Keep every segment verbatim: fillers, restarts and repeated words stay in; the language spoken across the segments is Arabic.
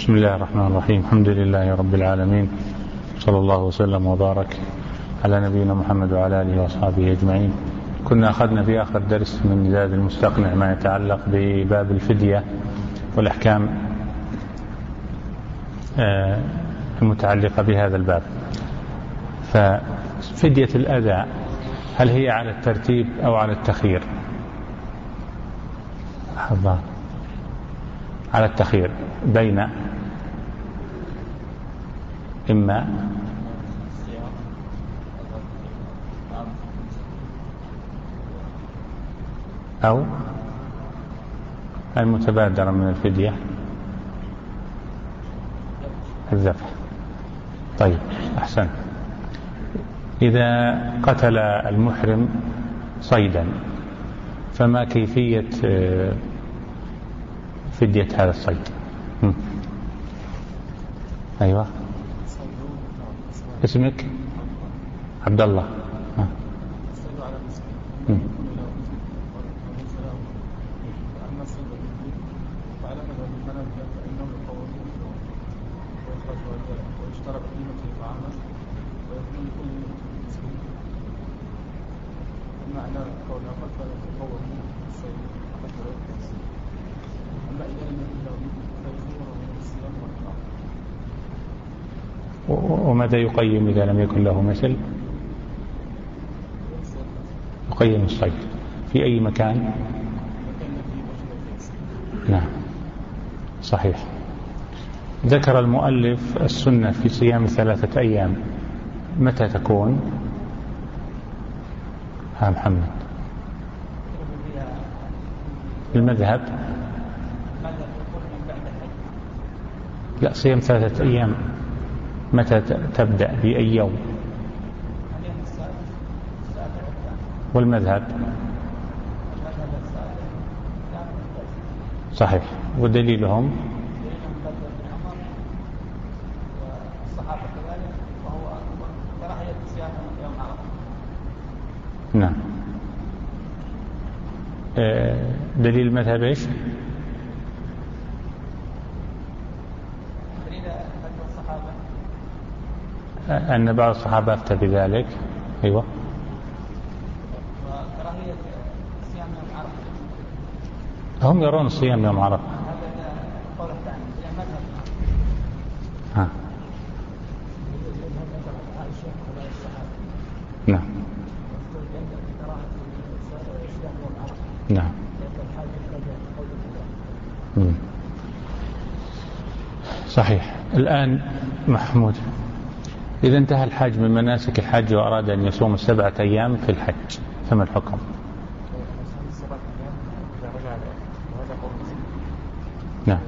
بسم الله الرحمن الرحيم. الحمد لله رب العالمين، صلى الله وسلم وبارك على نبينا محمد وعلى آله وأصحابه أجمعين. كنا أخذنا في آخر درس من زاد المستقنع ما يتعلق بباب الفدية والأحكام المتعلقة بهذا الباب. ففدية الأذى هل هي على الترتيب أو على التخيير؟ حظا على التخيير بين إما أو المتبادر من الفدية الذبح. طيب أحسن. إذا قتل المحرم صيدا فما كيفية فدية هذا الصيد؟ م. أيوة اسمك عبد الله. ها. م. وماذا يقيم إذا لم يكن له مثل؟ يقيم الصيد في أي مكان؟ نعم صحيح. ذكر المؤلف السنة في صيام ثلاثة أيام، متى تكون؟ ها محمد. المذهب لا، صيام ثلاثة أيام متى تبدأ بأي يوم؟ والمذهب صحيح. ودليلهم نعم. دليل المذهب ايش؟ أن بعض الصحابة أفتى بذلك. أيوة. هم يرون صيام يوم عرفة. ها. نعم نعم. مم. صحيح. الآن محمود، إذا انتهى الحاج من مناسك الحج وأراد أن يصوم السبعة أيام في الحج فما الحكم؟ نعم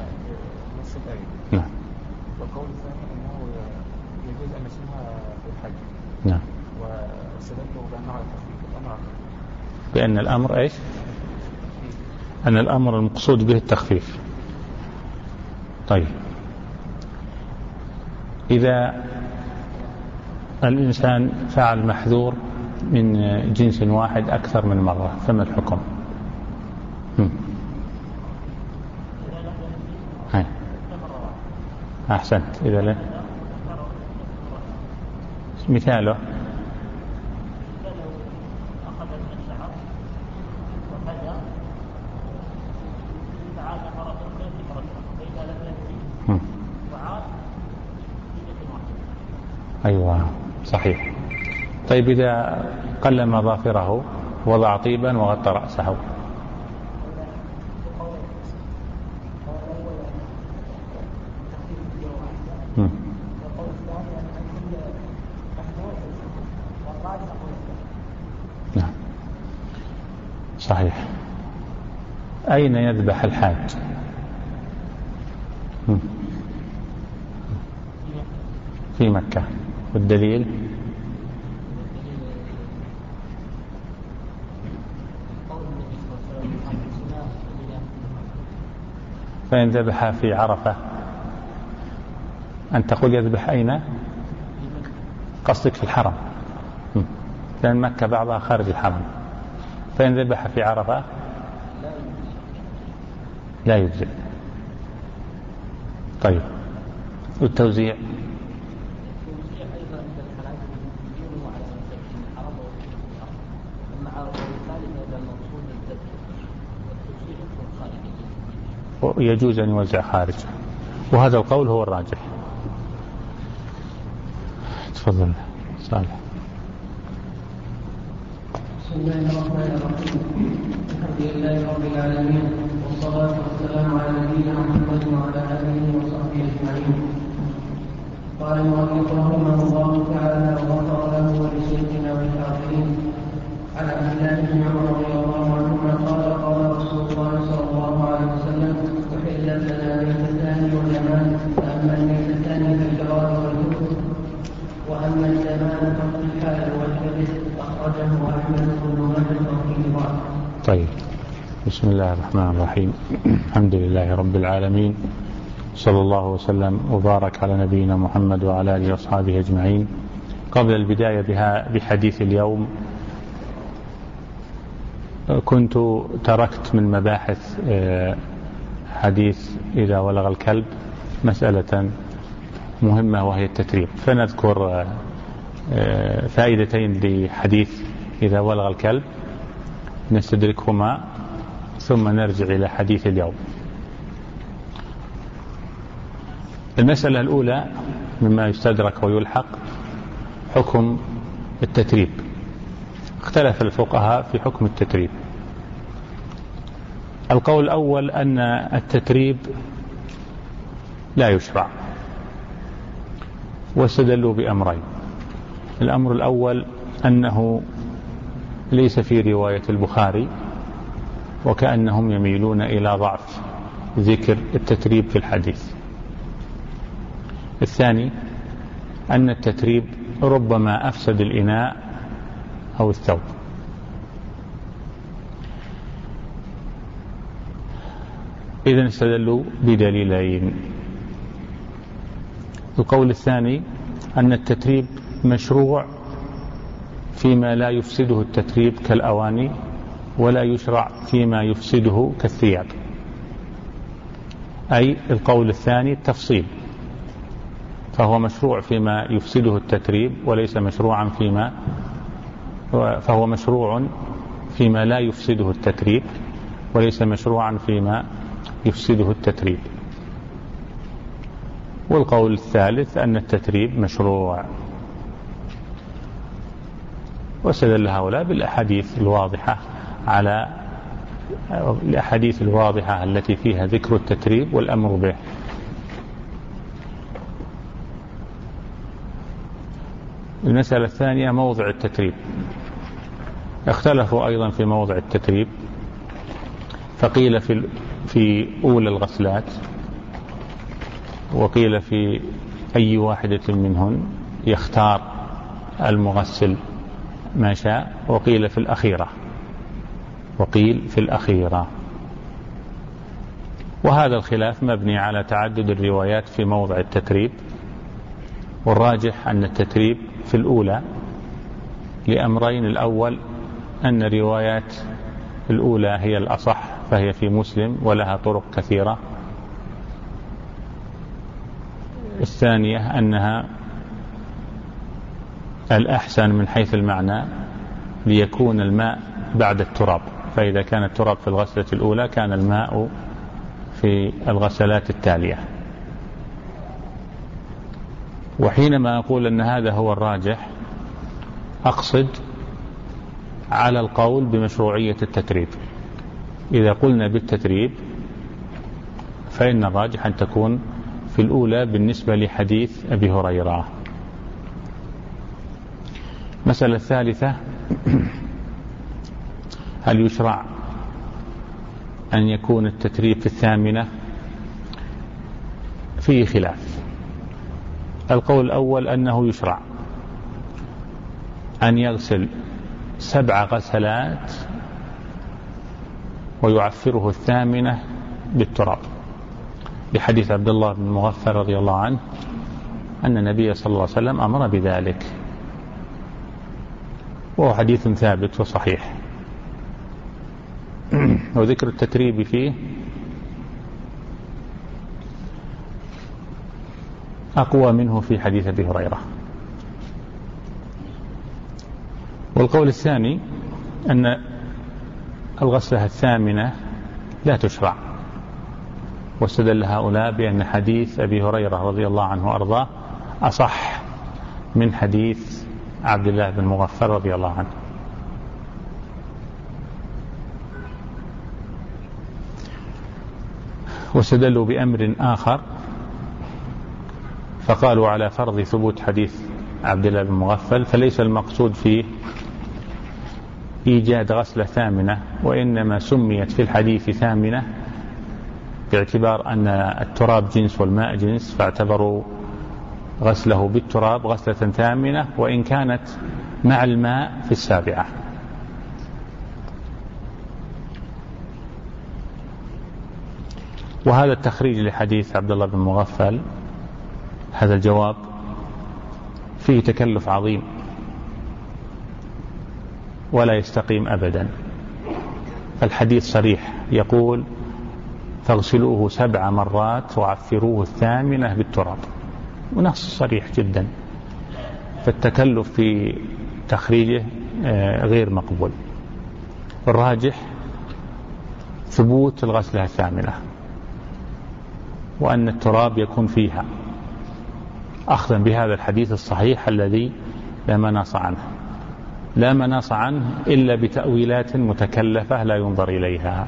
نعم. والقول الثاني أنه يجوز أن يصومها في الحج. نعم. واستدلوا بأنه على التخفيف الأمر، بأن الأمر إيش؟ أن الأمر المقصود به التخفيف. طيب إذا الإنسان فعل محذور من جنس واحد أكثر من مرة فما الحكم؟ هم. هاي. أحسنت. إذا لا مثاله هم. أيوة صحيح. طيب إذا قلم ظافره وضع طيبا وغطى رأسه؟ هم. نعم صحيح. أين يذبح الحاج؟ هم. في مكة. والدليل؟ فإن ذبح في عرفة أن تقول يذبح أين؟ قصدك في الحرم، لأن مكة بعضها خارج الحرم. فإن ذبح في عرفة لا يجزئ. طيب، والتوزيع يجوز أن يوزع خارج، وهذا القول هو الراجح. تفضل صالح. بسم الله الرحمن الرحيم. الحمد لله رب العالمين، والصلاة والسلام على نبينا محمد وعلى آله وصحبه أجمعين. قال المؤلف رحمه الله تعالى وغفر له ولشيخنا والحاضرين عن عبد الله بن عمر رضي الله عنهما قال قال رسول الله صلى الله عليه وسلم: أحلت لنا ميتتان ودمان، فأما الميتتان فالجراد والكفر، وأما الدمان فالحال والكبد. أخرجه أحمد بن ماجه وفيه ضعف. طيب، بسم الله الرحمن الرحيم. الحمد لله رب العالمين، صلى الله وسلم وبارك على نبينا محمد وعلى آله وأصحابه أجمعين. قبل البداية بها بحديث اليوم، كنت تركت من مباحث حديث إذا ولغ الكلب مسألة مهمة وهي التتريب، فنذكر فائدتين لحديث إذا ولغ الكلب نستدركهما ثم نرجع إلى حديث اليوم. المسألة الأولى مما يستدرك ويلحق حكم التتريب. اختلف الفقهاء في حكم التتريب. القول الأول أن التتريب لا يشرع، واستدلوا بأمرين. الأمر الأول أنه ليس في رواية البخاري، وكأنهم يميلون إلى ضعف ذكر التتريب في الحديث. الثاني أن التتريب ربما أفسد الإناء أو الثوب. إذن استدلوا بدليلين. القول الثاني أن التتريب مشروع فيما لا يفسده التتريب كالأواني، ولا يشرع فيما يفسده كالثياب. أي القول الثاني التفصيل، فهو مشروع فيما يفسده التتريب وليس مشروعا فيما فهو مشروع فيما لا يفسده التتريب وليس مشروعا فيما يفسده التتريب. والقول الثالث أن التتريب مشروع. واستدل هؤلاء بالأحاديث الواضحة على الأحاديث الواضحة التي فيها ذكر التتريب والأمر به. المسألة الثانية موضع التتريب. اختلفوا أيضا في موضع التتريب، فقيل في في أولى الغسلات، وقيل في أي واحدة منهن يختار المغسل ما شاء، وقيل في الأخيرة وقيل في الأخيرة. وهذا الخلاف مبني على تعدد الروايات في موضع التتريب، والراجح أن التتريب في الأولى لأمرين. الأول أن روايات الأولى هي الأصح، فهي في مسلم ولها طرق كثيرة. الثانية أنها الأحسن من حيث المعنى، ليكون الماء بعد التراب، فإذا كان التراب في الغسلة الأولى كان الماء في الغسلات التالية. وحينما أقول أن هذا هو الراجح، أقصد على القول بمشروعية التتريب. إذا قلنا بالتتريب فإن الراجح أن تكون في الأولى بالنسبة لحديث أبي هريرة. مسألة الثالثة: هل يشرع أن يكون التتريب في الثامنة؟ فيه خلاف. القول الأول أنه يشرع أن يغسل سبع غسلات ويعفره الثامنة بالتراب، بحديث عبد الله بن مغفر رضي الله عنه أن النبي صلى الله عليه وسلم أمر بذلك، وهو حديث ثابت وصحيح. وذكر التتريب فيه أقوى منه في حديث أبي هريرة. والقول الثاني أن الغسلة الثامنة لا تشرع، واستدل هؤلاء بأن حديث أبي هريرة رضي الله عنه وأرضاه أصح من حديث عبد الله بن مغفل رضي الله عنه. واستدلوا بأمر آخر فقالوا على فرض ثبوت حديث عبد الله بن مغفل فليس المقصود فيه إيجاد غسلة ثامنة، وإنما سميت في الحديث ثامنة باعتبار أن التراب جنس والماء جنس، فاعتبروا غسله بالتراب غسلة ثامنة وإن كانت مع الماء في السابعة. وهذا التخريج لحديث عبد الله بن مغفل، هذا الجواب فيه تكلف عظيم ولا يستقيم أبدا. الحديث صريح يقول فاغسلوه سبع مرات وعفروه الثامنة بالتراب، ونص صريح جدا، فالتكلف في تخريجه غير مقبول. الراجح ثبوت الغسلة الثامنة وأن التراب يكون فيها، أخذا بهذا الحديث الصحيح الذي لا مناص عنه لا مناص عنه إلا بتأويلات متكلفة لا ينظر إليها.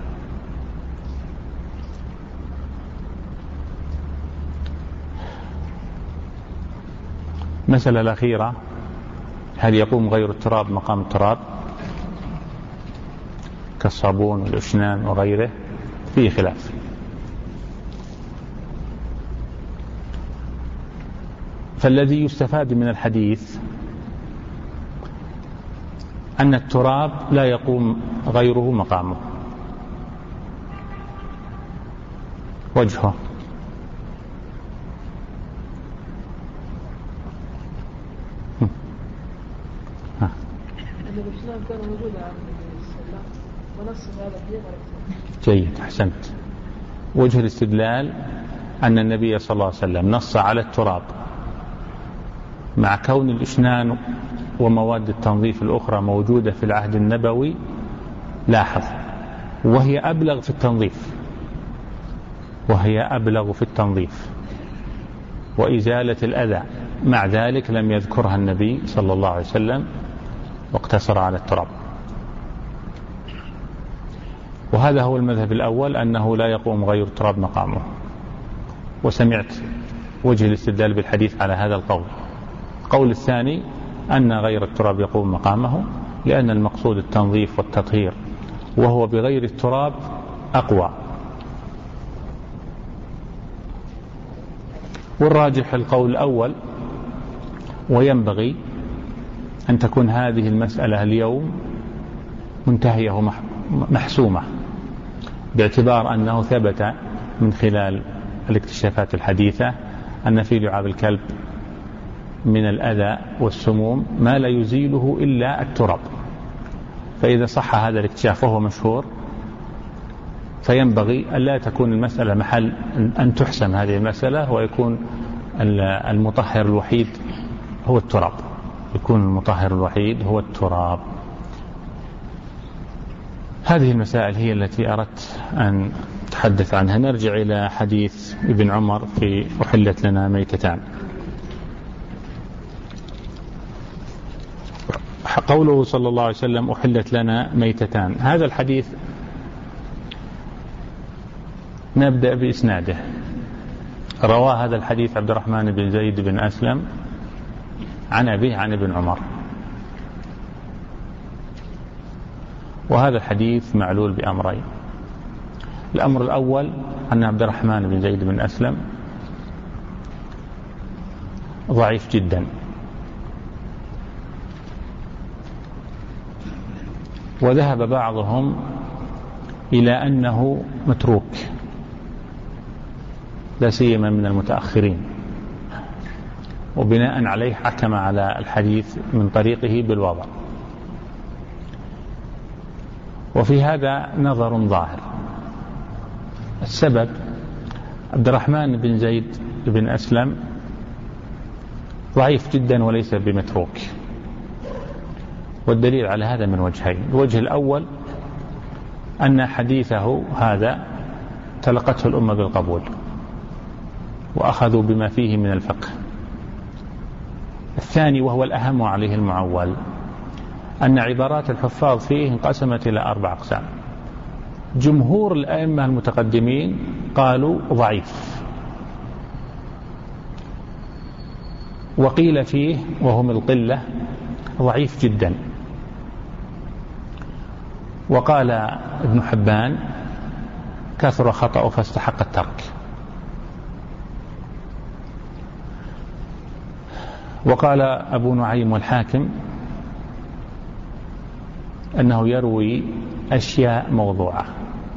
المسألة الأخيرة، هل يقوم غير التراب مقام التراب كالصابون والأشنان وغيره؟ فيه خلاف. فالذي يستفاد من الحديث أن التراب لا يقوم غيره مقامه. وجهه أن الإسلام كان موجودا عن النبي صلى الله عليه وسلم ونص هذا فيه. جيد، أحسنت. وجه الاستدلال أن النبي صلى الله عليه وسلم نص على التراب مع كون الإشنان ومواد التنظيف الأخرى موجودة في العهد النبوي، لاحظ، وهي أبلغ في التنظيف وهي أبلغ في التنظيف وإزالة الأذى، مع ذلك لم يذكرها النبي صلى الله عليه وسلم واقتصر على التراب. وهذا هو المذهب الأول، أنه لا يقوم غير التراب مقامه. وسمعت وجه الاستدلال بالحديث على هذا القول. القول الثاني أن غير التراب يقوم مقامه، لأن المقصود التنظيف والتطهير، وهو بغير التراب أقوى. والراجح القول الأول، وينبغي أن تكون هذه المسألة اليوم منتهية ومحسومة، باعتبار أنه ثبت من خلال الاكتشافات الحديثة أن في لعاب الكلب من الأذى والسموم ما لا يزيله إلا التراب. فإذا صح هذا الاكتشاف وهو مشهور، فينبغي أن لا تكون المسألة محل أن تحسم هذه المسألة، ويكون المطهر الوحيد هو التراب يكون المطهر الوحيد هو التراب. هذه المسائل هي التي أردت أن أتحدث عنها. نرجع إلى حديث ابن عمر في أحلت لنا ميتتان. قوله صلى الله عليه وسلم أحلت لنا ميتتان، هذا الحديث نبدأ بإسناده. روى هذا الحديث عبد الرحمن بن زيد بن أسلم عن أبيه عن ابن عمر. وهذا الحديث معلول بأمرين. الأمر الأول أن عبد الرحمن بن زيد بن أسلم ضعيف جدا، وذهب بعضهم إلى أنه متروك، لا سيما من المتأخرين، وبناء عليه حكم على الحديث من طريقه بالوضع. وفي هذا نظر ظاهر. السبب عبد الرحمن بن زيد بن أسلم ضعيف جدا وليس بمتروك. والدليل على هذا من وجهين: الوجه الأول أن حديثه هذا تلقته الأمة بالقبول وأخذوا بما فيه من الفقه. الثاني وهو الأهم عليه المعول أن عبارات الحفاظ فيه انقسمت إلى أربع أقسام. جمهور الأئمة المتقدمين قالوا ضعيف، وقيل فيه وهم القلة ضعيف جدا، وقال ابن حبان كثر خطأه فاستحق الترك، وقال أبو نعيم والحاكم أنه يروي أشياء موضوعة.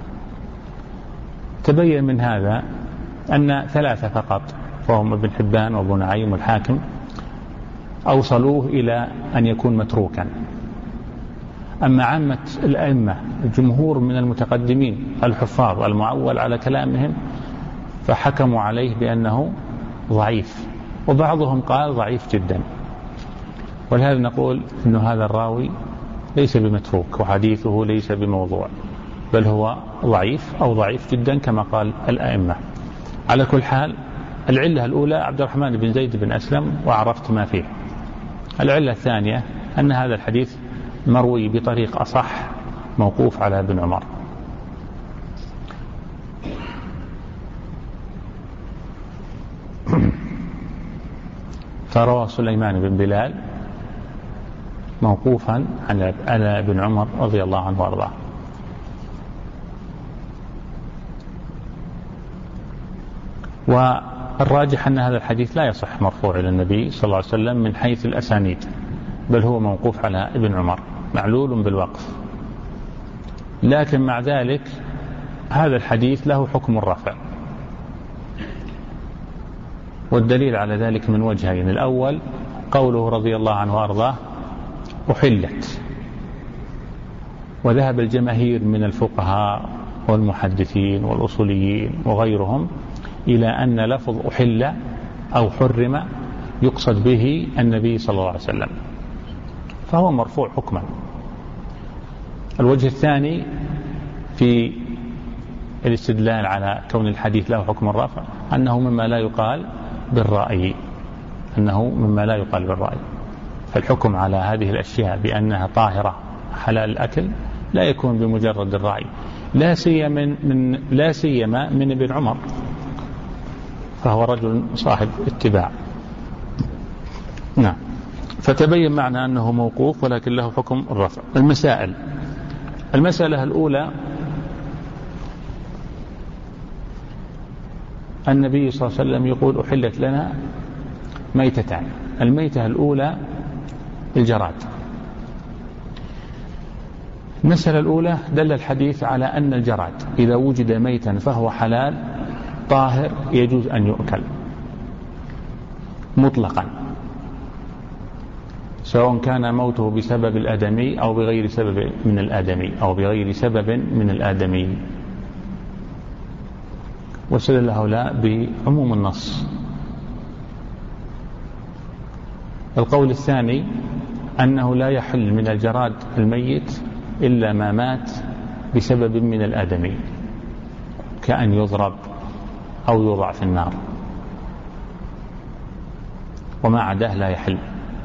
تبين من هذا أن ثلاثة فقط وهم ابن حبان وابو نعيم والحاكم أوصلوه إلى أن يكون متروكا. أما عامة الأئمة الجمهور من المتقدمين الحفاظ المعول على كلامهم فحكموا عليه بأنه ضعيف، وبعضهم قال ضعيف جدا. ولهذا نقول أن هذا الراوي ليس بمتروك وحديثه ليس بموضوع، بل هو ضعيف أو ضعيف جدا كما قال الأئمة. على كل حال العلة الأولى عبد الرحمن بن زيد بن أسلم وعرفت ما فيه. العلة الثانية أن هذا الحديث مروي بطريق أصح موقوف على ابن عمر. فروى سليمان بن بلال موقوفا على ابن عمر رضي الله عنه وارضاه. والراجح أن هذا الحديث لا يصح مرفوع إلى النبي صلى الله عليه وسلم من حيث الأسانيد، بل هو موقوف على ابن عمر معلول بالوقف. لكن مع ذلك هذا الحديث له حكم الرفع، والدليل على ذلك من وجهين: الأول قوله رضي الله عنه وارضاه أحلت، وذهب الجماهير من الفقهاء والمحدثين والأصوليين وغيرهم إلى أن لفظ أحل أو حرم يقصد به النبي صلى الله عليه وسلم، فهو مرفوع حكما. الوجه الثاني في الاستدلال على كون الحديث له حكم الرفع أنه مما لا يقال بالرأي، أنه مما لا يقال بالرأي. فالحكم على هذه الأشياء بأنها طاهرة حلال الأكل لا يكون بمجرد الرأي، لا سيما من لا سيما من ابن عمر، فهو رجل صاحب اتباع. نعم. فتبين معنا أنه موقوف ولكن له حكم الرفع. المسائل: المسألة الأولى النبي صلى الله عليه وسلم يقول أحلت لنا ميتتان. الميتة الأولى الجراد. المسألة الأولى دل الحديث على أن الجراد إذا وجد ميتا فهو حلال طاهر يجوز أن يؤكل مطلقا، سواء كان موته بسبب الآدمي أو بغير سبب من الآدمي أو بغير سبب من الآدمي. واستدل هؤلاء بعموم النص. القول الثاني أنه لا يحل من الجراد الميت إلا ما مات بسبب من الآدمي، كأن يضرب أو يوضع في النار، وما عداه لا يحل.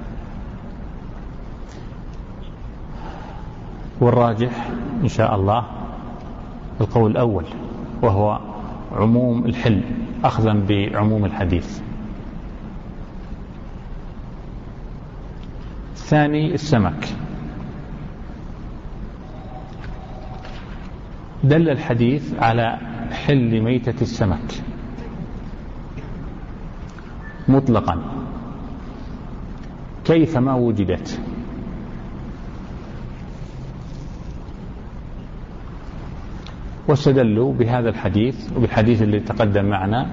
والراجح إن شاء الله القول الأول، وهو عموم الحل أخذا بعموم الحديث. الثاني السمك. دل الحديث على حل ميتة السمك مطلقا كيفما وجدت، واستدلوا بهذا الحديث وبالحديث اللي تقدم معنا: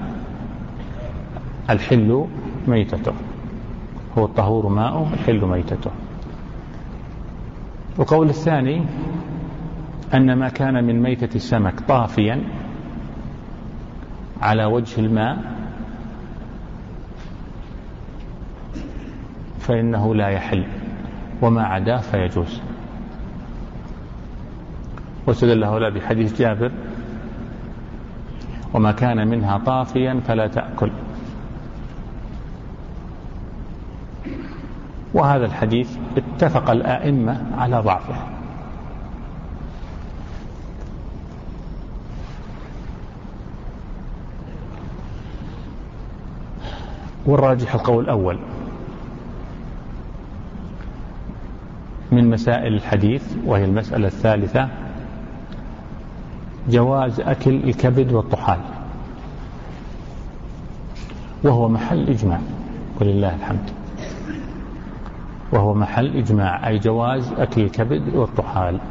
الحل ميتته، هو الطهور ماءه الحل ميتته. وقول الثاني أن ما كان من ميتة السمك طافيا على وجه الماء فإنه لا يحل، وما عداه فيجوز. واستدل هؤلاء بحديث جابر: وما كان منها طافيا فلا تأكل. وهذا الحديث اتفق الآئمة على ضعفه. والراجح القول الأول من مسائل الحديث، وهي المسألة الثالثة: جواز أكل الكبد والطحال، وهو محل إجماع ولله الحمد، وهو محل إجماع، أي جواز أكل الكبد والطحال.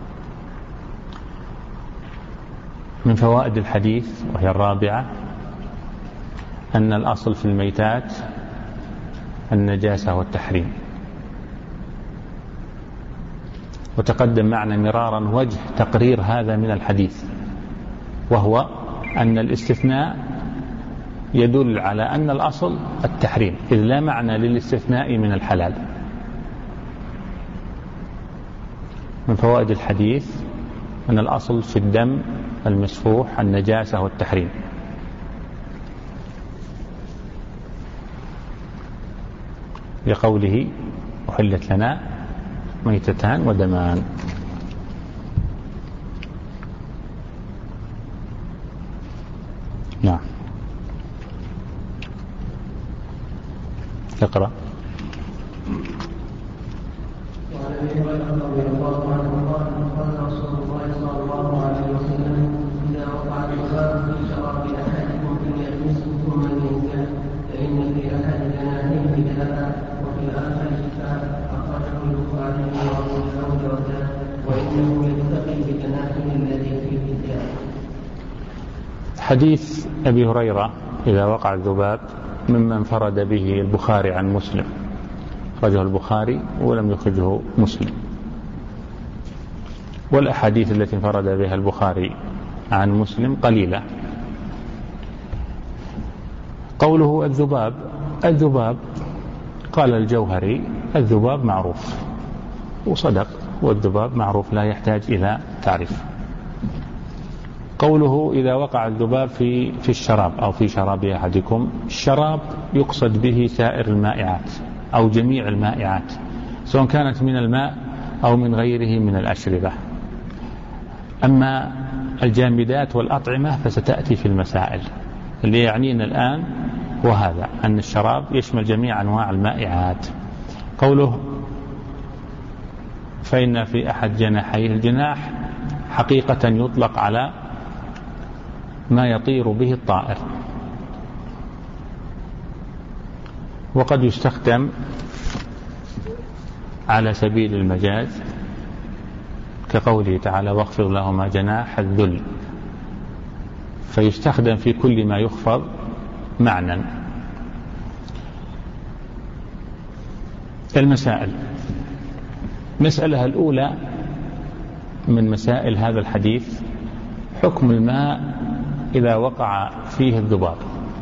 من فوائد الحديث وهي الرابعة: أن الأصل في الميتات النجاسة والتحريم. وتقدم معنا مرارا وجه تقرير هذا من الحديث، وهو أن الاستثناء يدل على أن الأصل التحريم، إذ لا معنى للاستثناء من الحلال. من فوائد الحديث أن الأصل في الدم المسفوح النجاسة والتحريم. لقوله: أحلت لنا ميتتان ودمان. نعم. اقرأ. وعن ابي هريره رضي الله عنه قال: قال رسول الله صلى الله عليه وسلم: اذا وقع الذباب في شراب احدكم فليغمسه ثم لينزله، فان في احد جناحيه داء وفي الاخر شفاء. اخرجه البخاري وابو داود وزاد: وانه يلتقي بجناحه الذي فيه الداء. حديث أبي هريرة إذا وقع الذباب مما انفرد به البخاري عن مسلم، أخرجه البخاري ولم يخرجه مسلم. والأحاديث التي انفرد بها البخاري عن مسلم قليلة. قوله الذباب، الذباب قال الجوهري: الذباب معروف، وصدق، والذباب معروف لا يحتاج إلى تعريف. قوله إذا وقع الذباب في في الشراب أو في شراب أحدكم، الشراب يقصد به سائر المائعات أو جميع المائعات، سواء كانت من الماء أو من غيره من الأشربة. أما الجامدات والأطعمة فستأتي في المسائل. اللي يعنينا الآن وهذا أن الشراب يشمل جميع أنواع المائعات. قوله فإن في أحد جناحيه، الجناح حقيقة يطلق على ما يطير به الطائر، وقد يستخدم على سبيل المجاز كقوله تعالى: واخفض لهما جناح الذل، فيستخدم في كل ما يخفض معنى. المسائل: مسألة الأولى من مسائل هذا الحديث: حكم الماء إذا وقع فيه الذباب.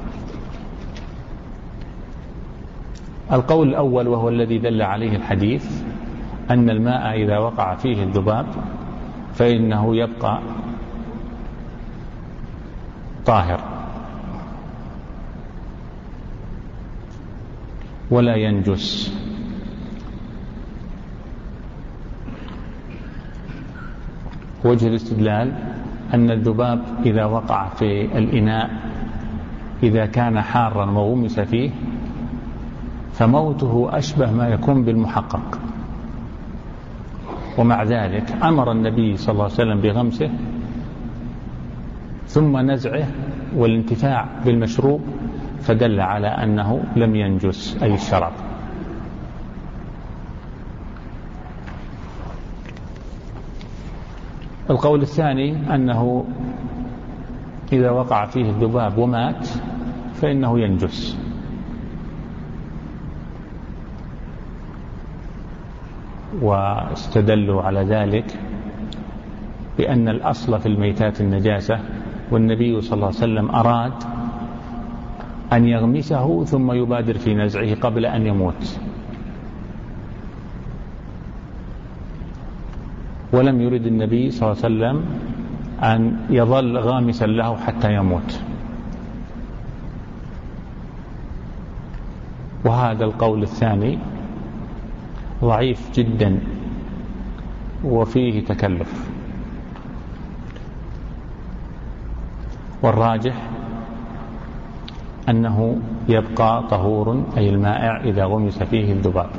القول الأول وهو الذي دل عليه الحديث أن الماء إذا وقع فيه الذباب فإنه يبقى طاهر ولا ينجس. وجه الاستدلال أن الذباب إذا وقع في الإناء إذا كان حارا وغمس فيه فموته أشبه ما يكون بالمحقق، ومع ذلك أمر النبي صلى الله عليه وسلم بغمسه ثم نزعه والانتفاع بالمشروب، فدل على أنه لم ينجس أي الشراب. القول الثاني أنه إذا وقع فيه الذباب ومات فإنه ينجس، واستدلوا على ذلك بأن الأصل في الميتات النجاسة، والنبي صلى الله عليه وسلم أراد أن يغمسه ثم يبادر في نزعه قبل أن يموت، ولم يرد النبي صلى الله عليه وسلم أن يظل غامسا له حتى يموت. وهذا القول الثاني ضعيف جدا وفيه تكلف، والراجح أنه يبقى طهور أي المائع إذا غمس فيه الذباب.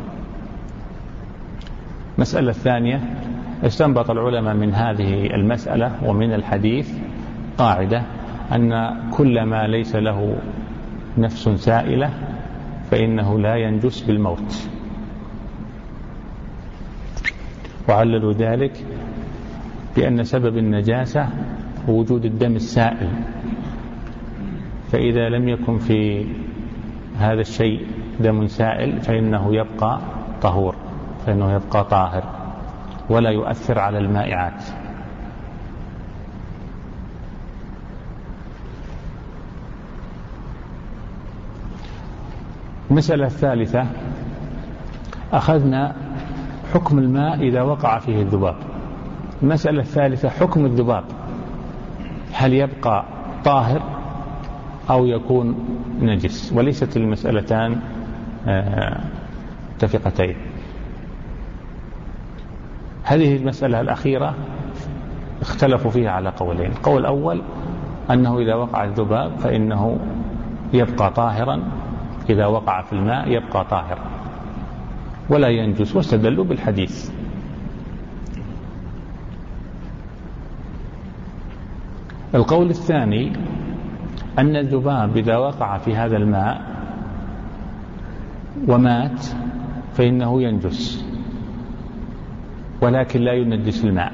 المسألة الثانية، استنبط العلماء من هذه المسألة ومن الحديث قاعدة أن كل ما ليس له نفس سائلة فإنه لا ينجس بالموت، وعللوا ذلك بأن سبب النجاسة وجود الدم السائل، فإذا لم يكن في هذا الشيء دم سائل فإنه يبقى طهور، فإنه يبقى طاهر ولا يؤثر على المائعات. المسألة الثالثة، أخذنا حكم الماء إذا وقع فيه الذباب. المسألة الثالثة حكم الذباب، هل يبقى طاهر أو يكون نجس؟ وليست المسألتان متفقتين. هذه المسألة الأخيرة اختلفوا فيها على قولين. قول أول أنه إذا وقع الذباب فإنه يبقى طاهرا، إذا وقع في الماء يبقى طاهرا ولا ينجس، واستدلوا بالحديث. القول الثاني أن الذباب إذا وقع في هذا الماء ومات فإنه ينجس ولكن لا ينجس الماء.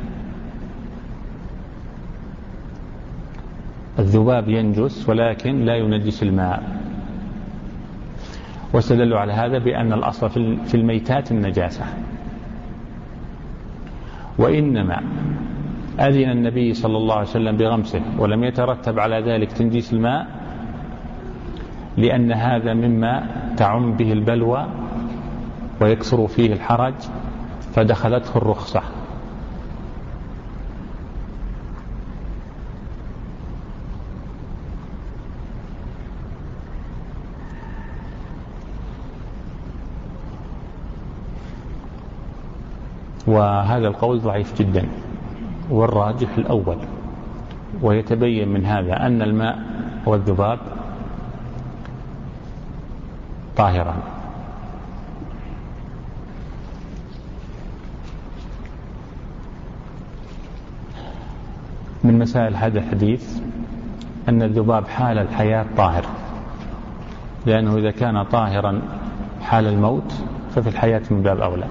الذباب ينجس ولكن لا ينجس الماء، واستدلوا على هذا بأن الأصل في الميتات النجاسة، وإنما أذن النبي صلى الله عليه وسلم بغمسه ولم يترتب على ذلك تنجيس الماء لأن هذا مما تعم به البلوى ويكثر فيه الحرج فدخلته الرخصة. وهذا القول ضعيف جدا، والراجح الأول، ويتبين من هذا أن الماء والذباب طاهران. من مسائل هذا الحديث أن الذباب حال الحياة طاهر، لأنه إذا كان طاهرا حال الموت ففي الحياة من باب أولى.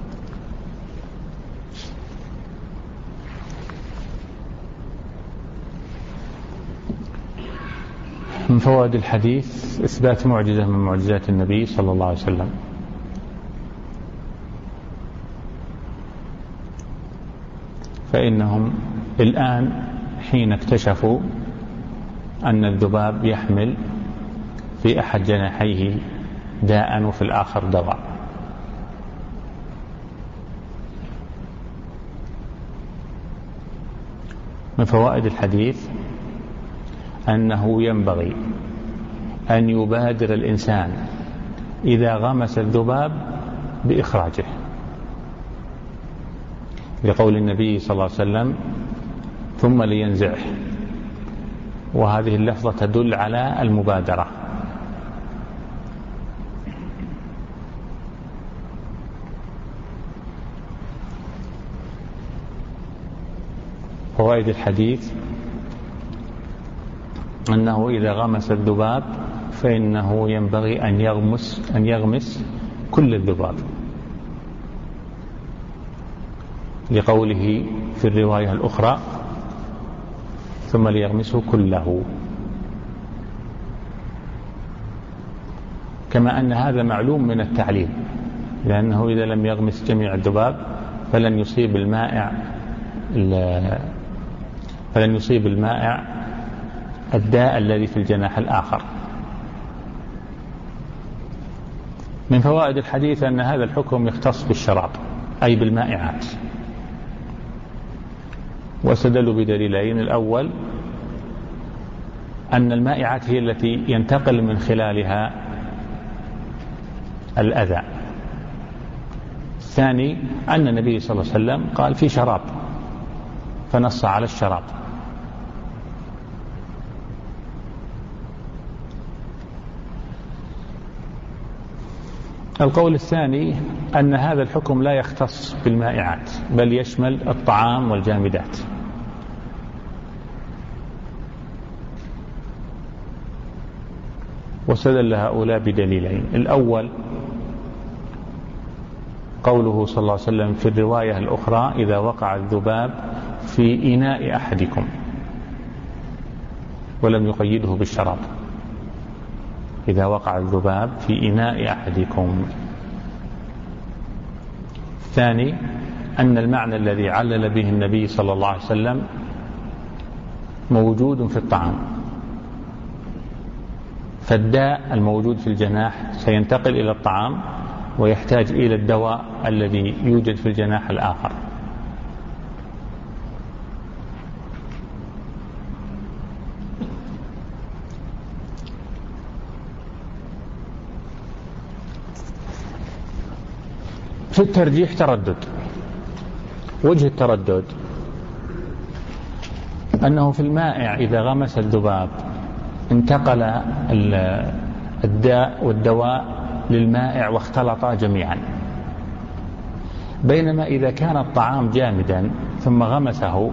من فوائد الحديث إثبات معجزة من معجزات النبي صلى الله عليه وسلم. فإنهم الآن حين اكتشفوا أن الذباب يحمل في أحد جناحيه داء وفي الآخر دواء، من فوائد الحديث أنه ينبغي أن يبادر الإنسان إذا غمس الذباب بإخراجه، لقول النبي صلى الله عليه وسلم ثم لينزعه، وهذه اللفظة تدل على المبادرة. فوائد الحديث أنه إذا غمس الذباب فإنه ينبغي أن يغمس أن يغمس كل الذباب، لقوله في الرواية الأخرى ثم ليغمسه كله. كما أن هذا معلوم من التعليم، لأنه إذا لم يغمس جميع الذباب فلن يصيب المائع فلن يصيب المائع الداء الذي في الجناح الآخر. من فوائد الحديث أن هذا الحكم يختص بالشراب أي بالمائعات، واستدلوا بدليلين: الأول أن المائعات هي التي ينتقل من خلالها الأذى. الثاني أن النبي صلى الله عليه وسلم قال في شراب، فنص على الشراب. القول الثاني أن هذا الحكم لا يختص بالمائعات بل يشمل الطعام والجامدات. واستدل هؤلاء بدليلين: الأول قوله صلى الله عليه وسلم في الرواية الأخرى: إذا وقع الذباب في إناء أحدكم، ولم يقيده بالشراب. إذا وقع الذباب في إناء أحدكم. الثاني أن المعنى الذي علل به النبي صلى الله عليه وسلم موجود في الطعام، فالداء الموجود في الجناح سينتقل إلى الطعام ويحتاج إلى الدواء الذي يوجد في الجناح الآخر. في الترجيح تردد. وجه التردد أنه في المائع إذا غمس الذباب انتقل الداء والدواء للمائع واختلطا جميعا، بينما إذا كان الطعام جامدا ثم غمسه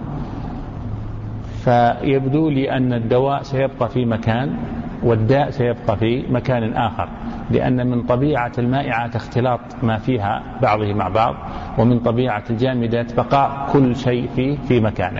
فيبدو لي أن الدواء سيبقى في مكان والداء سيبقى في مكان آخر، لأن من طبيعة المائعات اختلاط ما فيها بعضه مع بعض، ومن طبيعة الجامدات بقاء كل شيء فيه في مكانه.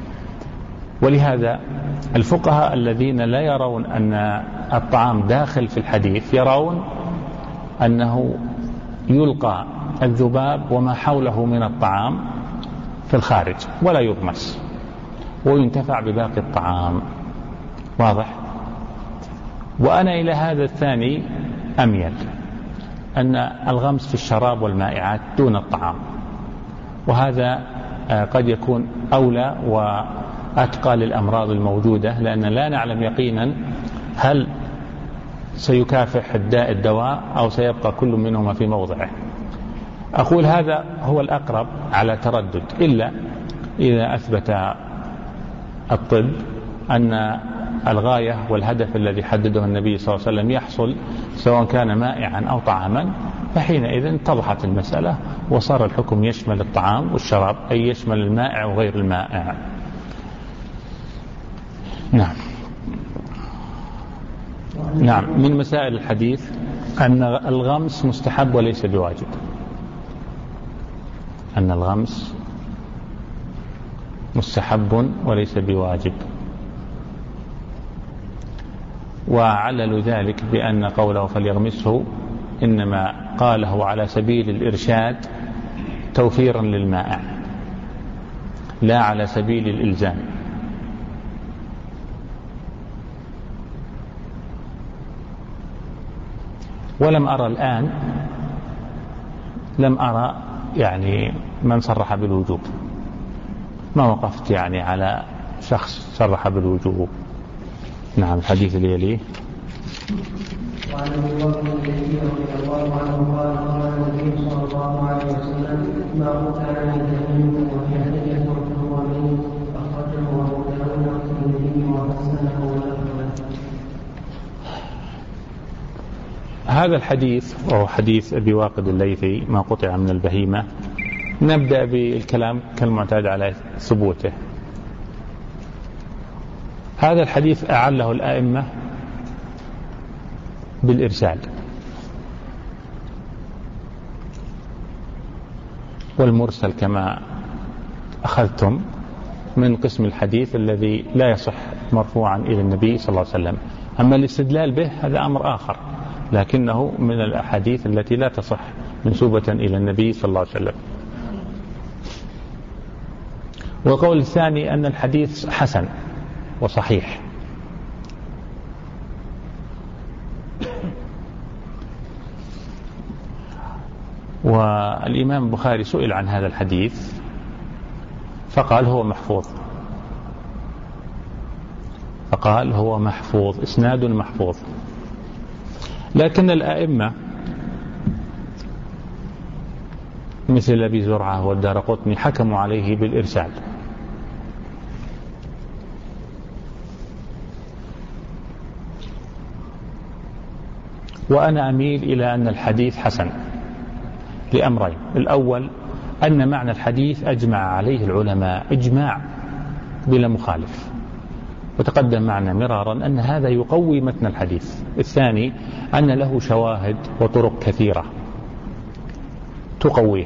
ولهذا الفقهاء الذين لا يرون أن الطعام داخل في الحديث يرون أنه يلقى الذباب وما حوله من الطعام في الخارج ولا يغمس، وينتفع بباقي الطعام. واضح؟ وأنا إلى هذا الثاني أميل، أن الغمس في الشراب والمائعات دون الطعام، وهذا قد يكون أولى وأتقى للأمراض الموجودة، لأن لا نعلم يقينا هل سيكافح الداء الدواء أو سيبقى كل منهما في موضعه. أقول هذا هو الأقرب على تردد، إلا إذا أثبت الطب أن الغاية والهدف الذي حدده النبي صلى الله عليه وسلم يحصل سواء كان مائعا أو طعاما، فحينئذ اتضحت المسألة وصار الحكم يشمل الطعام والشراب، أي يشمل المائع وغير المائع. نعم. نعم. من مسائل الحديث أن الغمس مستحب وليس بواجب. أن الغمس مستحب وليس بواجب، وعللوا ذلك بأن قوله فليغمسه إنما قاله على سبيل الإرشاد توفيرا للمائع لا على سبيل الإلزام. ولم أرى الآن لم أرى يعني من صرح بالوجوب، ما وقفت يعني على شخص صرح بالوجوب. نعم. الحديث اللي يليه: وعن ابي بكر الصديق رضي الله عنه قال قال النبي صلى الله عليه وسلم: ما قطع من دم وفي هديه فهو منه، اخرجه ابو داود والترمذي وحسنه ولفظه. هذا الحديث وهو حديث ابي واقد الليثي ما قطع من البهيمة. نبدأ بالكلام كالمعتاد على ثبوته. هذا الحديث أعله الآئمة بالإرسال، والمرسل كما أخذتم من قسم الحديث الذي لا يصح مرفوعا إلى النبي صلى الله عليه وسلم. أما الاستدلال به هذا أمر آخر، لكنه من الأحاديث التي لا تصح منسوبة إلى النبي صلى الله عليه وسلم. والقول الثاني أن الحديث حسن وصحيح. والإمام البخاري سئل عن هذا الحديث فقال هو محفوظ فقال هو محفوظ إسناد محفوظ. لكن الأئمة مثل أبي زرعة والدارقطني حكموا عليه بالإرسال. وأنا أميل إلى أن الحديث حسن لأمرين: الأول أن معنى الحديث أجمع عليه العلماء إجماع بلا مخالف، وتقدم معنا مرارا أن هذا يقوي متن الحديث. الثاني أن له شواهد وطرق كثيرة تقويه.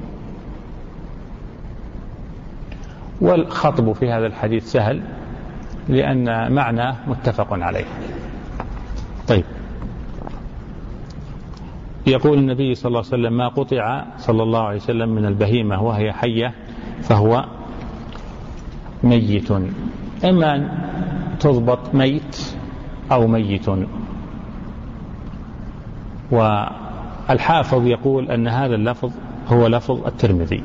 والخطب في هذا الحديث سهل لأن معناه متفق عليه. طيب، يقول النبي صلى الله عليه وسلم: ما قطع صلى الله عليه وسلم من البهيمة وهي حية فهو ميت. إما أن تضبط ميت أو ميت. والحافظ يقول أن هذا اللفظ هو لفظ الترمذي،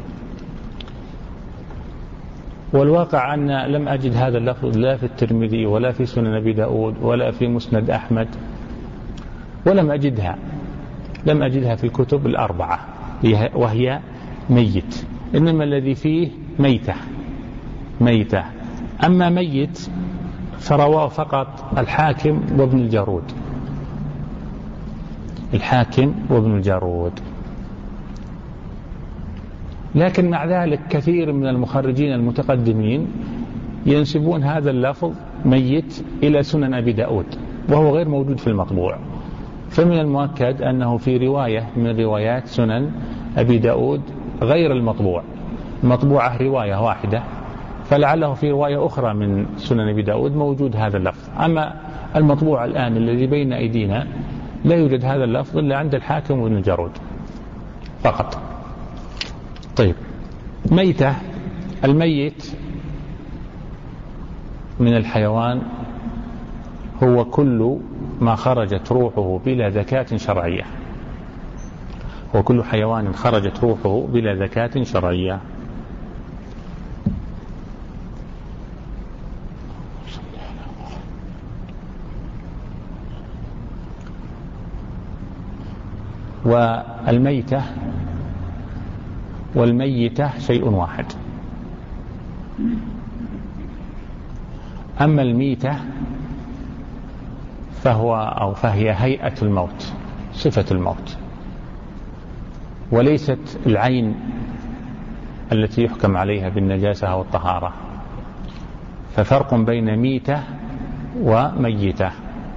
والواقع أن لم أجد هذا اللفظ لا في الترمذي ولا في سنن أبي داود ولا في مسند أحمد، ولم أجدها لم أجدها في الكتب الأربعة، وهي ميت. إنما الذي فيه ميتة ميتة أما ميت فرواه فقط الحاكم وابن الجارود الحاكم وابن الجارود. لكن مع ذلك كثير من المخرجين المتقدمين ينسبون هذا اللفظ ميت إلى سنن أبي داود، وهو غير موجود في المطبوع. فمن المؤكد أنه في رواية من روايات سنن أبي داود غير المطبوع. المطبوعة رواية واحدة، فلعله في رواية أخرى من سنن أبي داود موجود هذا اللفظ. أما المطبوع الآن الذي بين أيدينا لا يوجد هذا اللفظ إلا عند الحاكم وابن الجارود فقط. طيب، ميتة. الميت من الحيوان هو كل ما خرجت روحه بلا زكاة شرعية هو كل حيوان خرجت روحه بلا زكاة شرعية. والميتة والميتة شيء واحد. أما الميتة فهو أو فهي هيئة الموت، صفة الموت، وليست العين التي يحكم عليها بالنجاسة أو الطهارة. ففرق بين ميتة وميتة.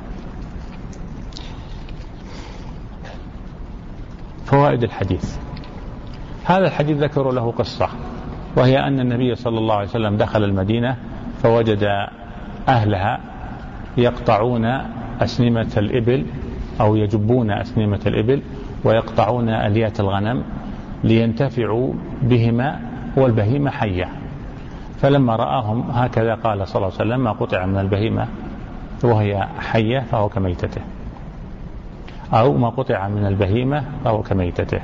فوائد الحديث: هذا الحديث ذكر له قصة، وهي أن النبي صلى الله عليه وسلم دخل المدينة فوجد أهلها يقطعون أسنمة الإبل أو يجبون أسنمة الإبل ويقطعون أليات الغنم لينتفعوا بهما والبهيمة حية. فلما رآهم هكذا قال صلى الله عليه وسلم: ما قطع من البهيمة وهي حية فهو كميتته، أو ما قطع من البهيمة فهو كميتته.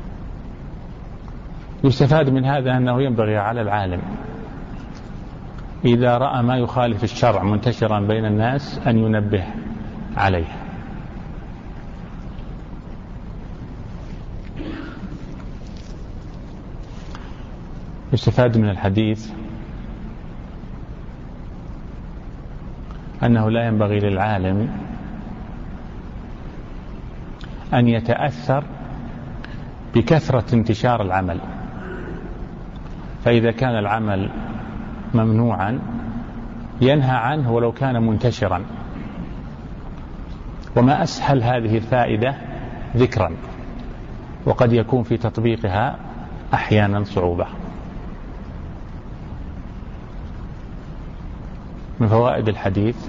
يستفاد من هذا أنه ينبغي على العالم إذا رأى ما يخالف الشرع منتشرا بين الناس أن ينبه عليه. يستفاد من الحديث أنه لا ينبغي للعالم أن يتأثر بكثرة انتشار العمل، فإذا كان العمل ممنوعا ينهى عنه ولو كان منتشرا. وما أسهل هذه الفائدة ذكرا، وقد يكون في تطبيقها أحيانا صعوبة. من فوائد الحديث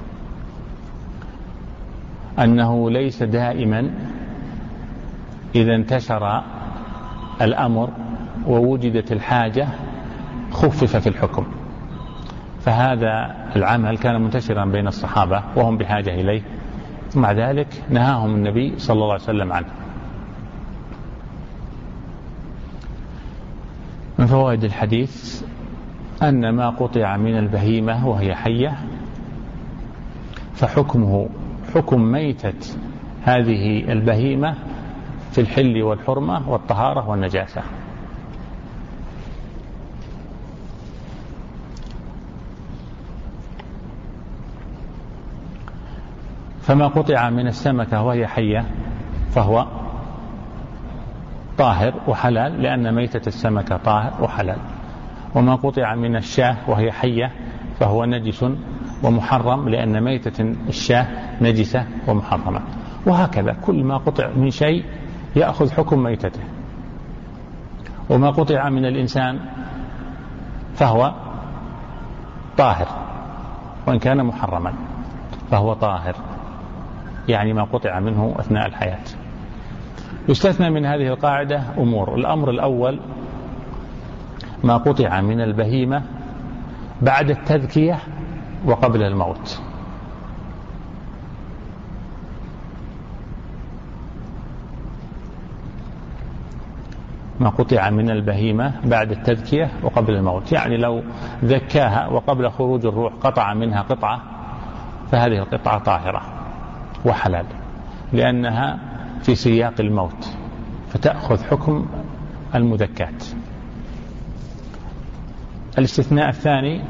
أنه ليس دائما إذا انتشر الأمر ووجدت الحاجة خفف في الحكم، فهذا العمل كان منتشرا بين الصحابة وهم بحاجة إليه، ومع ذلك نهاهم النبي صلى الله عليه وسلم عنه. من فوائد الحديث أن ما قطع من البهيمة وهي حية فحكمه حكم ميتة هذه البهيمة في الحل والحرمة والطهارة والنجاسة. فما قطع من السمكة وهي حية فهو طاهر وحلال، لأن ميتة السمكة طاهر وحلال. وما قطع من الشاة وهي حية فهو نجس ومحرم، لأن ميتة الشاة نجسة ومحرمة. وهكذا كل ما قطع من شيء يأخذ حكم ميتته. وما قطع من الإنسان فهو طاهر وإن كان محرما فهو طاهر، يعني ما قطع منه أثناء الحياة. يستثنى من هذه القاعدة أمور. الأمر الأول ما قطع من البهيمة بعد التذكية وقبل الموت. ما قطع من البهيمة بعد التذكية وقبل الموت، يعني لو ذكاها وقبل خروج الروح قطع منها قطعة فهذه القطعة طاهرة وحلال، لأنها في سياق الموت فتأخذ حكم المذكات. الاستثناء الثاني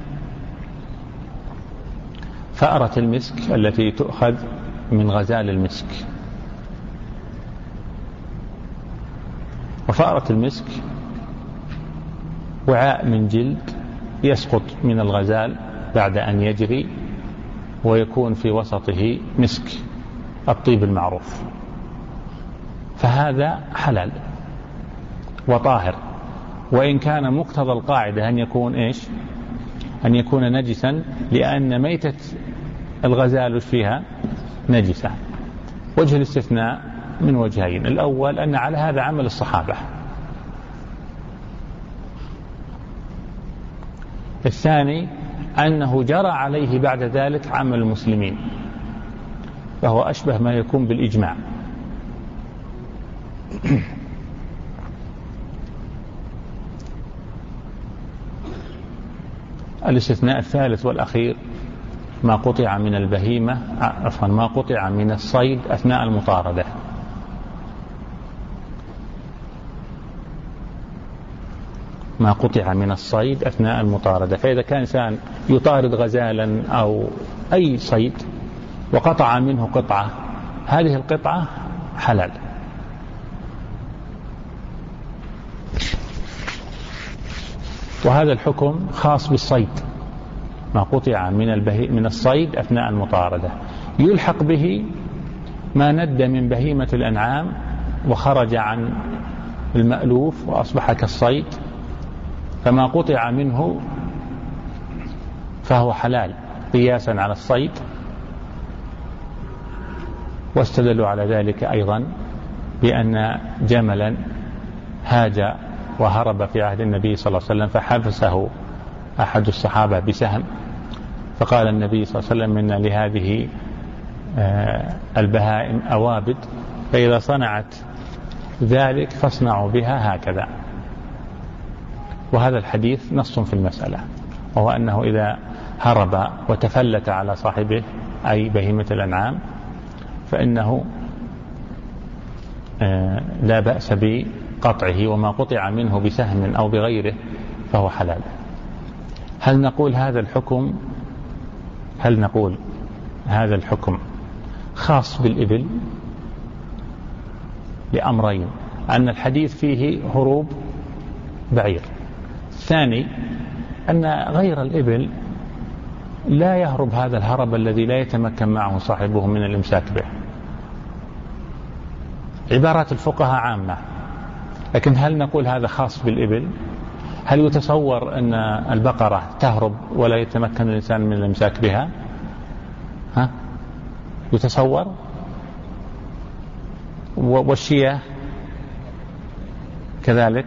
فأرة المسك التي تؤخذ من غزال المسك. وفأرة المسك وعاء من جلد يسقط من الغزال بعد أن يجري ويكون في وسطه مسك الطيب المعروف، فهذا حلال وطاهر، وإن كان مقتضى القاعدة أن يكون إيش؟ أن يكون نجسا، لأن ميتة الغزال فيها نجسة. وجه الاستثناء من وجهين: الأول أن على هذا عمل الصحابة، الثاني أنه جرى عليه بعد ذلك عمل المسلمين، فهو أشبه ما يكون بالإجماع. الاستثناء الثالث والأخير ما قطع من البهيمة عفوا ما قطع من الصيد أثناء المطاردة. ما قطع من الصيد أثناء المطاردة، فإذا كان إنسان يطارد غزالا أو أي صيد وقطع منه قطعة، هذه القطعة حلال. وهذا الحكم خاص بالصيد، ما قطع من البهي من الصيد أثناء المطاردة. يلحق به ما ند من بهيمة الأنعام وخرج عن المألوف وأصبح كالصيد، فما قطع منه فهو حلال قياسا على الصيد. واستدلوا على ذلك أيضا بأن جملا هاج وهرب في عهد النبي صلى الله عليه وسلم فحبسه أحد الصحابة بسهم، فقال النبي صلى الله عليه وسلم: إن لهذه البهائم أوابد، فإذا صنعت ذلك فاصنعوا بها هكذا. وهذا الحديث نص في المسألة، وهو أنه إذا هرب وتفلت على صاحبه أي بهيمة الأنعام فإنه لا بأس بقطعه، وما قطع منه بسهم أو بغيره فهو حلال. هل نقول هذا الحكم هل نقول هذا الحكم خاص بالإبل؟ لأمرين: أن الحديث فيه هروب بعير، الثاني أن غير الإبل لا يهرب هذا الهرب الذي لا يتمكن معه صاحبه من الإمساك به. عبارات الفقهاء عامة، لكن هل نقول هذا خاص بالإبل؟ هل يتصور أن البقرة تهرب ولا يتمكن الإنسان من الإمساك بها؟ ها؟ يتصور؟ والشياه كذلك؟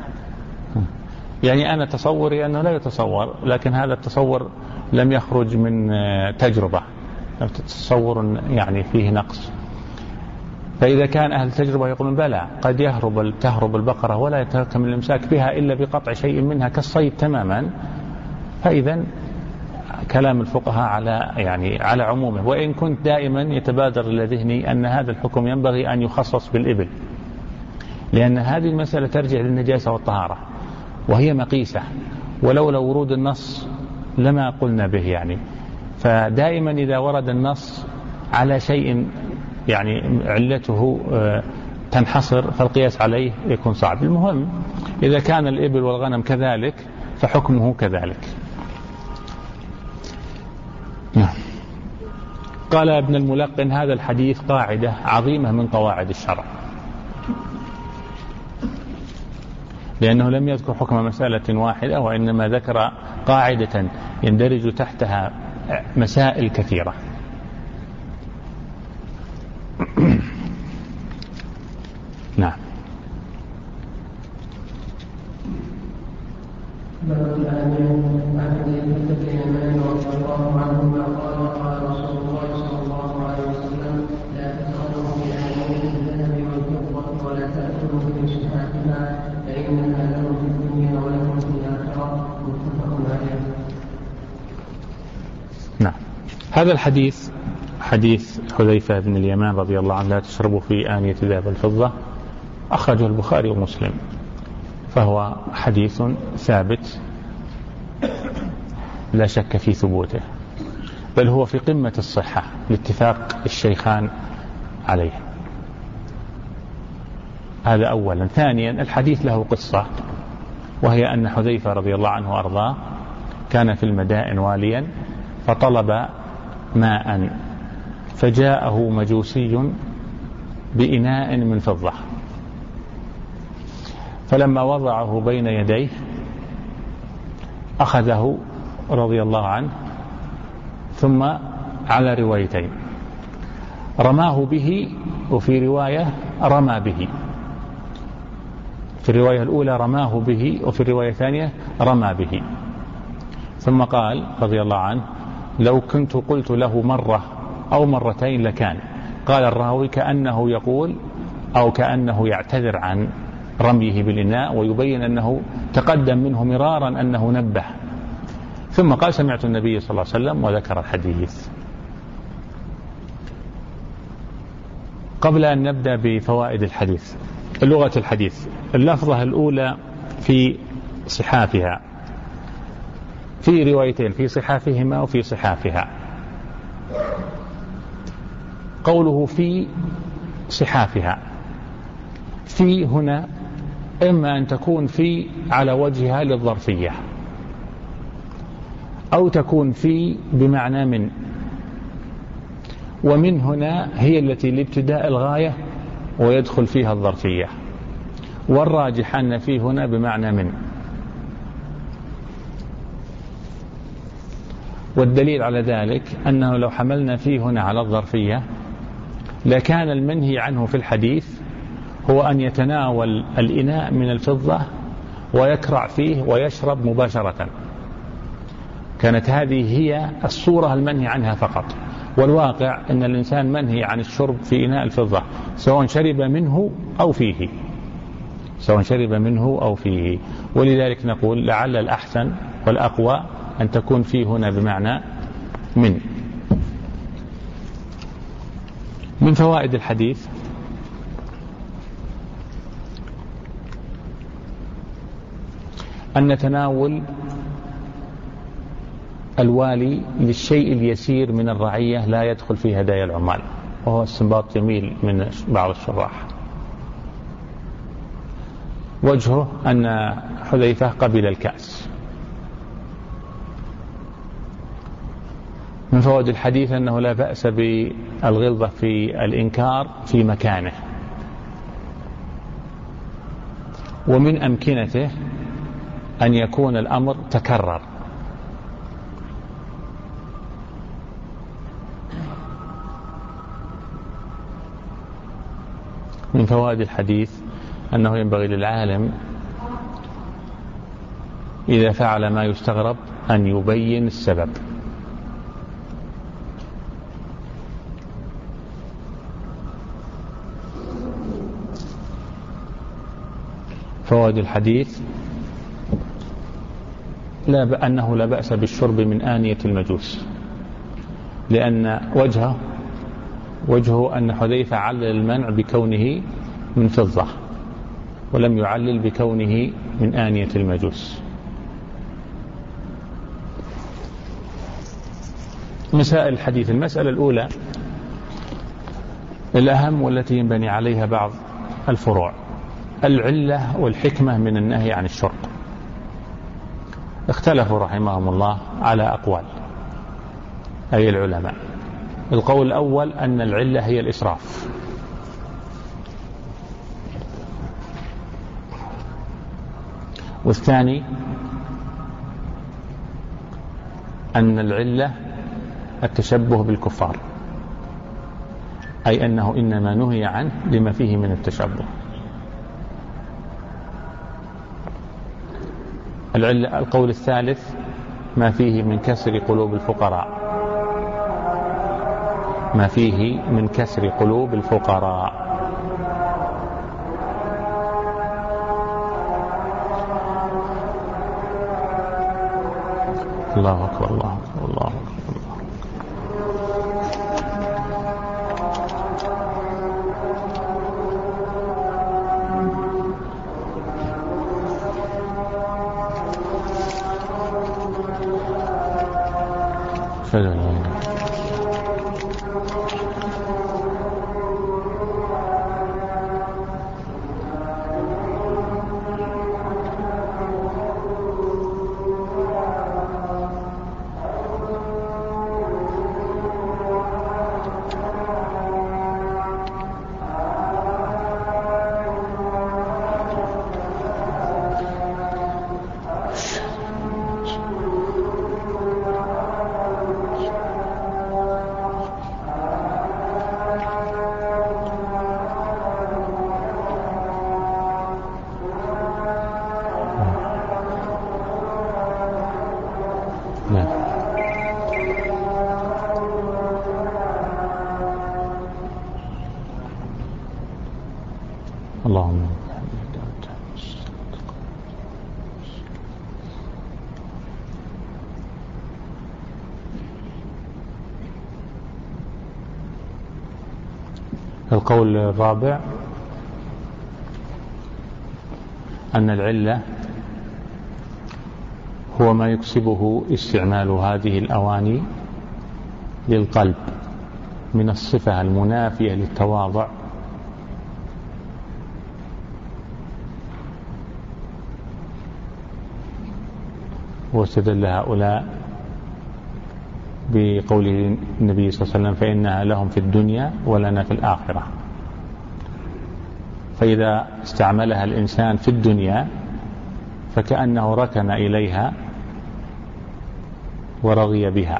يعني أنا تصوري أنه لا يتصور، لكن هذا التصور لم يخرج من تجربة، تصور يعني فيه نقص. فإذا كان أهل التجربة يقولون بلى قد يهرب تهرب البقرة ولا يتمكن من الإمساك بها إلا بقطع شيء منها كالصيد تماما، فإذا كلام الفقهاء على يعني على عمومه. وإن كنت دائما يتبادر إلى ذهني أن هذا الحكم ينبغي أن يخصص بالإبل، لأن هذه المسألة ترجع للنجاسة والطهارة وهي مقيسة، ولولا ورود النص لما قلنا به يعني. فدائما إذا ورد النص على شيء يعني علته تنحصر فالقياس عليه يكون صعب. المهم إذا كان الإبل والغنم كذلك فحكمه كذلك. قال ابن الملقن: هذا الحديث قاعدة عظيمة من قواعد الشرع، لأنه لم يذكر حكم مسألة واحدة، وإنما ذكر قاعدة يندرج تحتها مسائل كثيرة. نعم. نعم. هذا الحديث حديث حذيفة بن اليمان رضي الله عنه: لا تشربوا في آنية ذهب الفضة، أخرجه البخاري ومسلم، فهو حديث ثابت لا شك في ثبوته، بل هو في قمة الصحة لاتفاق الشيخان عليه. هذا أولا. ثانيا، الحديث له قصة، وهي أن حذيفة رضي الله عنه وأرضاه كان في المدائن واليا فطلب ماء، فجاءه مجوسي بإناء من فضة، فلما وضعه بين يديه أخذه رضي الله عنه، ثم على روايتين رماه به، وفي رواية رمى به. في الرواية الأولى رماه به، وفي الرواية الثانية رمى به. ثم قال رضي الله عنه: لو كنت قلت له مرة أو مرتين لكان. قال الراوي: كأنه يقول أو كأنه يعتذر عن رميه بالإناء، ويبين أنه تقدم منه مرارا أنه نبه. ثم قال: سمعت النبي صلى الله عليه وسلم، وذكر الحديث. قبل أن نبدأ بفوائد الحديث، لغة الحديث. اللفظة الأولى في صحافها، في روايتين: في صحافهما وفي صحافها. قوله في صحافها، في هنا إما أن تكون في على وجهها للظرفية، أو تكون في بمعنى من، ومن هنا هي التي لابتداء الغاية ويدخل فيها الظرفية، والراجح أن في هنا بمعنى من. والدليل على ذلك أنه لو حملنا فيه هنا على الظرفية لكان المنهي عنه في الحديث هو أن يتناول الإناء من الفضة ويكرع فيه ويشرب مباشرة. كانت هذه هي الصورة المنهي عنها فقط، والواقع أن الإنسان منهي عن الشرب في إناء الفضة سواء شرب منه أو فيه، سواء شرب منه أو فيه. ولذلك نقول لعل الأحسن والأقوى أن تكون فيه هنا بمعنى من. من فوائد الحديث: أن تناول الوالي للشيء اليسير من الرعية لا يدخل في هدايا العمال، وهو استنباط جميل من بعض الشراح. وجهه أن حذيفة قبل الكأس. من فوائد الحديث أنه لا بأس بالغلظة في الإنكار في مكانه. ومن أمكنته أن يكون الأمر تكرر. من فوائد الحديث أنه ينبغي للعالم إذا فعل ما يستغرب أن يبين السبب. فوائد الحديث: لا بأنه لا بأس بالشرب من آنية المجوس، لأن وجهه وجهه أن حذيفة علل المنع بكونه من فضة ولم يعلل بكونه من آنية المجوس. مسائل الحديث: المسألة الأولى الأهم والتي ينبني عليها بعض الفروع: العلة والحكمة من النهي عن الشرب. اختلفوا رحمهم الله على أقوال، أي العلماء. القول الأول أن العلة هي الإسراف، والثاني أن العلة التشبه بالكفار، أي أنه إنما نهي عنه لما فيه من التشبه. العلة القول الثالث ما فيه من كسر قلوب الفقراء، ما فيه من كسر قلوب الفقراء. الله أكبر الله أكبر الله أكبر. فلا اللهم القول الرابع أن العلة هو ما يكسبه استعمال هذه الأواني للقلب من الصفة المنافية للتواضع واستدل هؤلاء بقوله النبي صلى الله عليه وسلم: فإنها لهم في الدنيا ولنا في الآخرة. فإذا استعملها الإنسان في الدنيا فكأنه ركن إليها ورضي بها،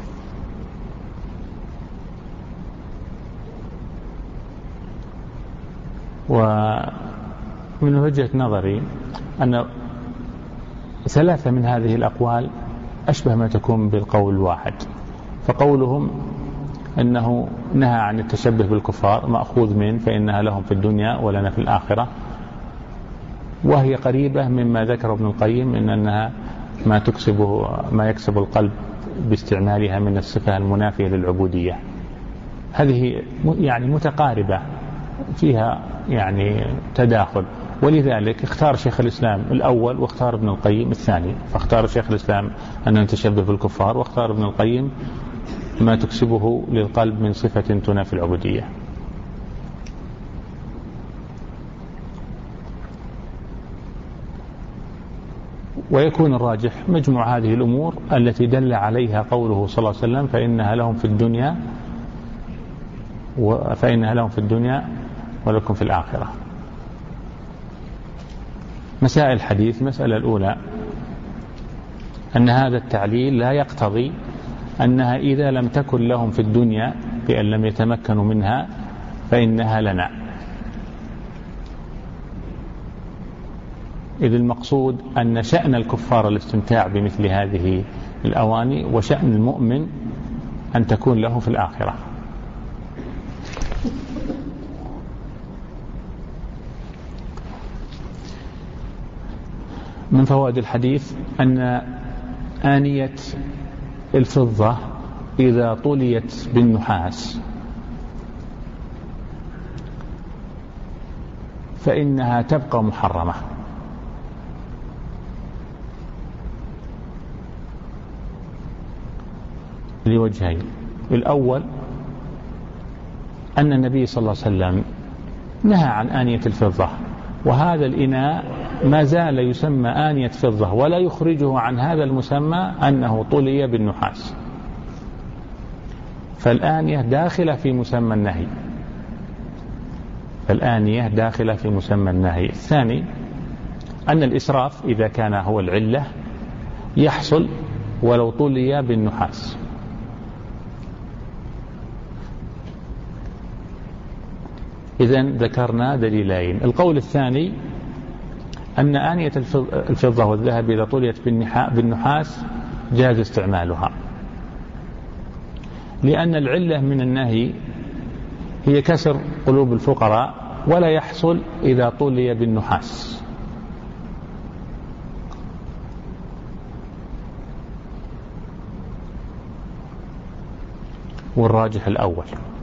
ومن وجهة نظري أن ثلاثة من هذه الأقوال أشبه ما تكون بالقول الواحد. فقولهم أنه نهى عن التشبه بالكفار مأخوذ من فإنها لهم في الدنيا ولنا في الآخرة، وهي قريبة مما ذكر ابن القيم إن أنها ما تكسبه ما يكسب القلب باستعمالها من الصفة المنافية للعبودية. هذه يعني متقاربة فيها يعني تداخل، ولذلك اختار شيخ الإسلام الأول واختار ابن القيم الثاني. فاختار شيخ الإسلام أن نتشبه بالكفار، واختار ابن القيم ما تكسبه للقلب من صفة تنافي العبودية. ويكون الراجح مجموع هذه الأمور التي دل عليها قوله صلى الله عليه وسلم: فإنها لهم في الدنيا فإنها لهم في الدنيا ولكم في الآخرة. مسائل الحديث: المسألة الأولى أن هذا التعليل لا يقتضي أنها إذا لم تكن لهم في الدنيا بأن لم يتمكنوا منها فإنها لنا، إذ المقصود أن شأن الكفار الاستمتاع بمثل هذه الأواني، وشأن المؤمن أن تكون له في الآخرة. من فوائد الحديث أن آنية الفضة إذا طليت بالنحاس فإنها تبقى محرمة، لوجهين. الأول أن النبي صلى الله عليه وسلم نهى عن آنية الفضة، وهذا الإناء ما زال يسمى آنية فضة ولا يخرجه عن هذا المسمى أنه طلي بالنحاس، فالآنية داخلة في مسمى النهي، فالآنية داخلة في مسمى النهي. الثاني أن الإسراف إذا كان هو العلة يحصل ولو طلي بالنحاس. إذن ذكرنا دليلين. القول الثاني أن آنية الفضة والذهب إذا طليت بالنحاس جاز استعمالها، لأن العلة من النهي هي كسر قلوب الفقراء ولا يحصل إذا طلي بالنحاس. والراجح الأول.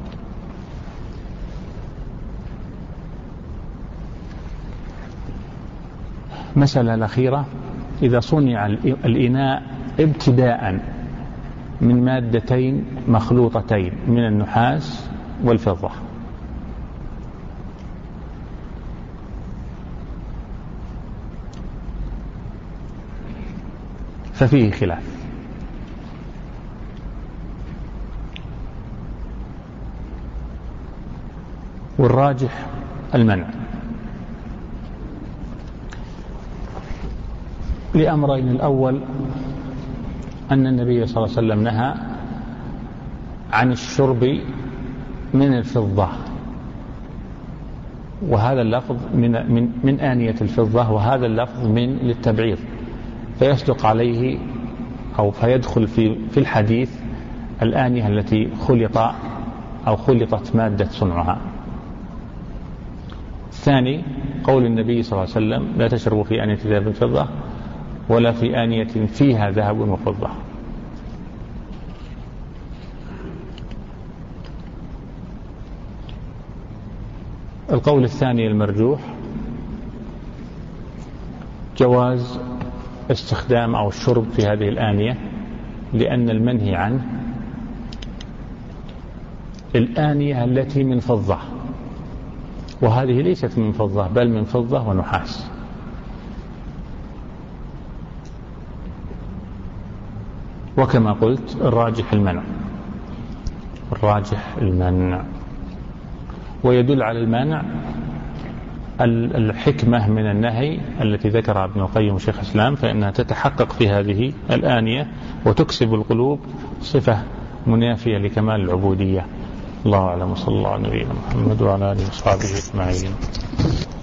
مسألة الأخيرة: إذا صنع الإناء ابتداء من مادتين مخلوطتين من النحاس والفضة، ففيه خلاف. والراجح المنع لأمرين: الأول أن النبي صلى الله عليه وسلم نهى عن الشرب من الفضة، وهذا اللفظ من, من, من آنية الفضة، وهذا اللفظ من للتبعيض، فيصدق عليه أو فيدخل في, في الحديث الآنية التي خلط أو خلطت مادة صنعها. الثاني قول النبي صلى الله عليه وسلم: لا تشربوا في آنية ذهب الفضة ولا في آنية فيها ذهب وفضة. القول الثاني المرجوح جواز استخدام أو الشرب في هذه الآنية، لأن المنهي عنه الآنية التي من فضة، وهذه ليست من فضة بل من فضة ونحاس. وكما قلت الراجح المنع، الراجح المنع. ويدل على المنع الحكمة من النهي التي ذكرها ابن القيم شيخ الإسلام، فإنها تتحقق في هذه الآنية وتكسب القلوب صفة منافية لكمال العبودية. الله أعلم، وصلى الله على نبينا محمد وعلى آله وصحبه أجمعين.